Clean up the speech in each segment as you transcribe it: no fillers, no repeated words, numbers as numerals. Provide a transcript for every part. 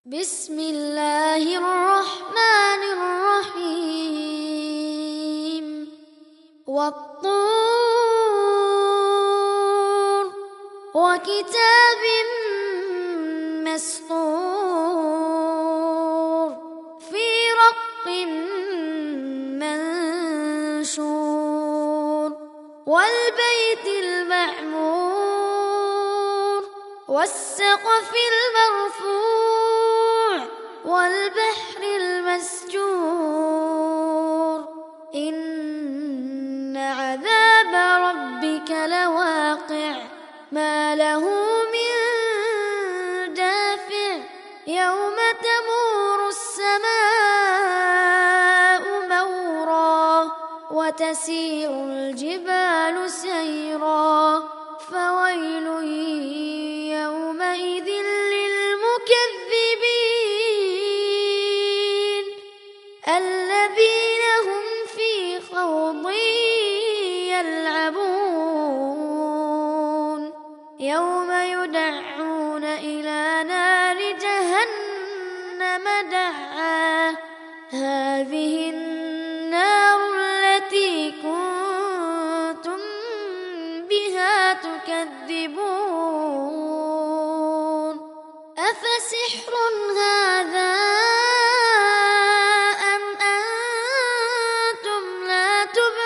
بسم الله الرحمن الرحيم والطور وكتاب مسطور في رق منشور والبيت المعمور والسقف المرفوع والبحر المسجور إن عذاب ربك لواقع ما له من دافع يوم تمور السماء مورا وتسير الجبال سيرا فويل يومئذ للمكذبين الذين هم في خوض يلعبون يوم يدعون إلى نار جهنم دعا هذه النار التي كنتم بها تكذبون أفسحر هذا أم أنتم لا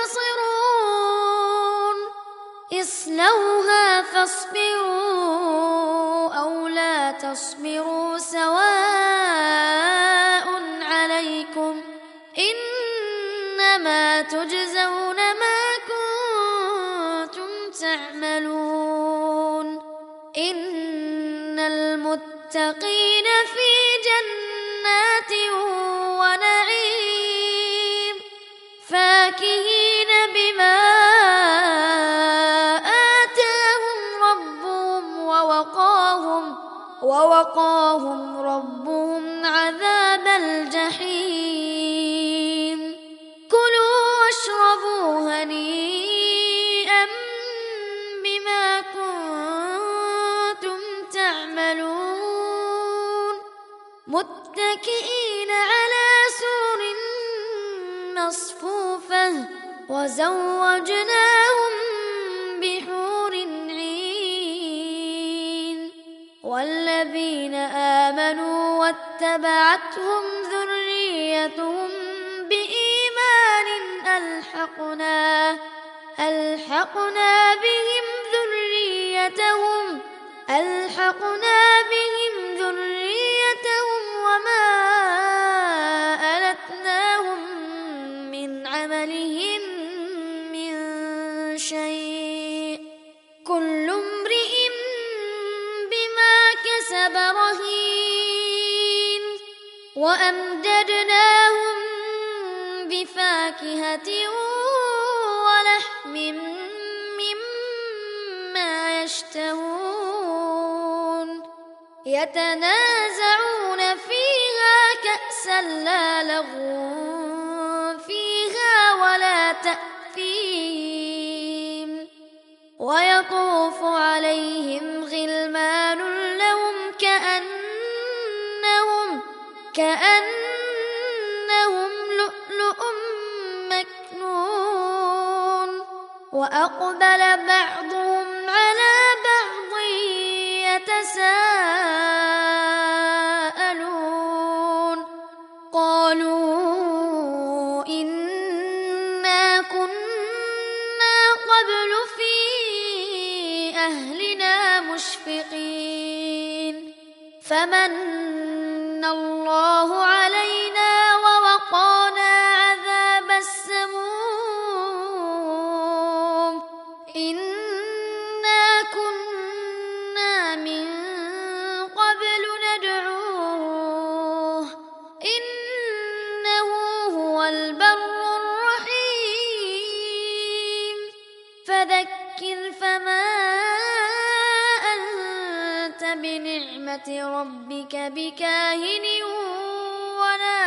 تبصرون اصلوها فاصبروا أو لا تصبروا سواء عليكم إنما تجزون ما كنتم تعملون إن المتقين في جنات ونعيم فاكهين بما آتاهم ربهم ووقاهم ربهم عذاب الجحيم كلوا واشربوا هنيئا بما كنتم تعملون متكئين على سرر مصفوفة وزوجناهم بحور عين والذين آمنوا واتبعتهم ذريتهم بإيمان ألحقنا بهم ذريتهم وما ألتناهم من عملهم من شيء كل امرئ بما كسب رهين وأمددناهم بفاكهة ولحم مما يشتهون يتنازعون فيها كأسا لا لغو فيها ولا تأثيم ويطوف عليهم غلمان لهم كأنهم لؤلؤ مكنون وأقبل بعضهم على بعض يتساءلون قالوا إنا كنا قبل في أهلنا مشفقين فمن الله علينا ووقانا عذاب السموم إنا كنا من قبل ندعوه إنه هو البر الرحيم فذكر فما أنت بنعمة ربك بكاهن ولا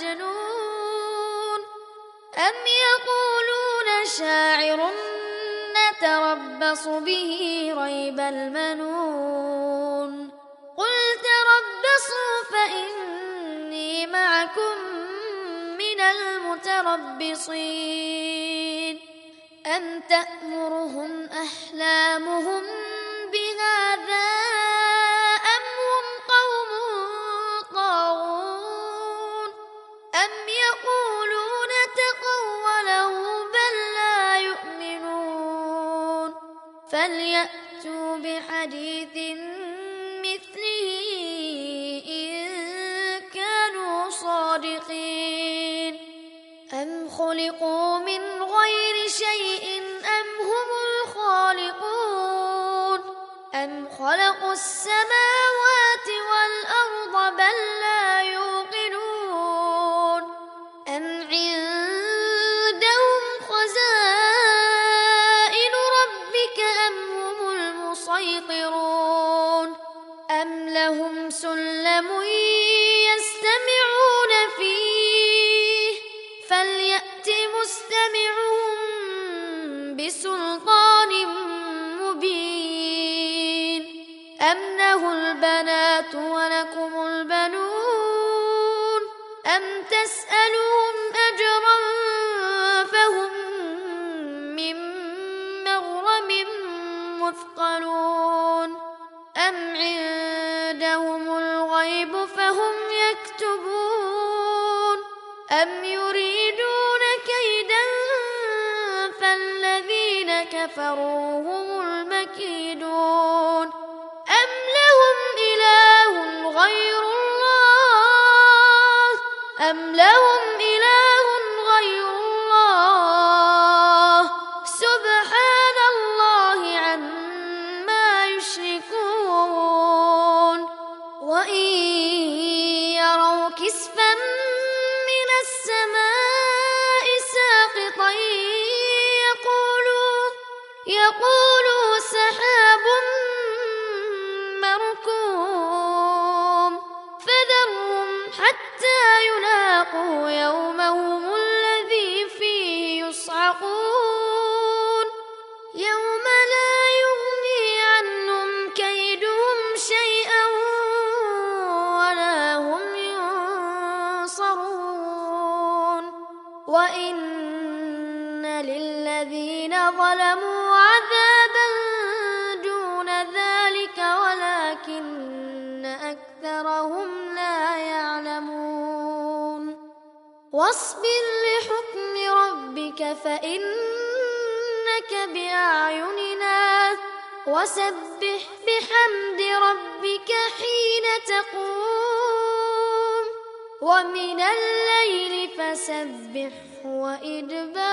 مجنون أم يقولون شاعر نتربص به ريب المنون قل تربصوا فإن متربصين أم تأمرهم أحلامهم بهذا أم هم قوم طاغون أم يقولون تقوله بل لا يؤمنون فليأتوا بحديث مثله إن كانوا صادقين أم خلقوا من غير شيء أم هم الخالقون أم خلقوا السماوات والأرض بل لا يوقنون أم عندهم خزائن ربك أم هم المسيطرون أم لهم سلم يستمعون فيه فليأت مستمعهم بسلطان مبين أم له البنات ولكم البنون أم تسألهم أجرا فهم من مغرم مثقلون أم عندهم الغيب فهم يكتبون أم يريدون كيدا فالذين كفروا هم المكيدون أم لهم إله غير الله أم لهم إله غير الله سبحان الله عما يشركون وإن يروا كسفا من السماء ساقطا يقولوا سحاب مركوم فذرهم حتى يلاقوا يومهم الذي فيه يصعقون يوم لا يغني عنهم كيدهم شيئا ولا هم ينصرون وإن للذين ظلموا عذابا دون ذلك ولكن أكثرهم لا يعلمون واصبر لحكم ربك فإنك بأعيننا وسبح بحمد ربك حين تقوم ومن الليل فسبحه وإدبار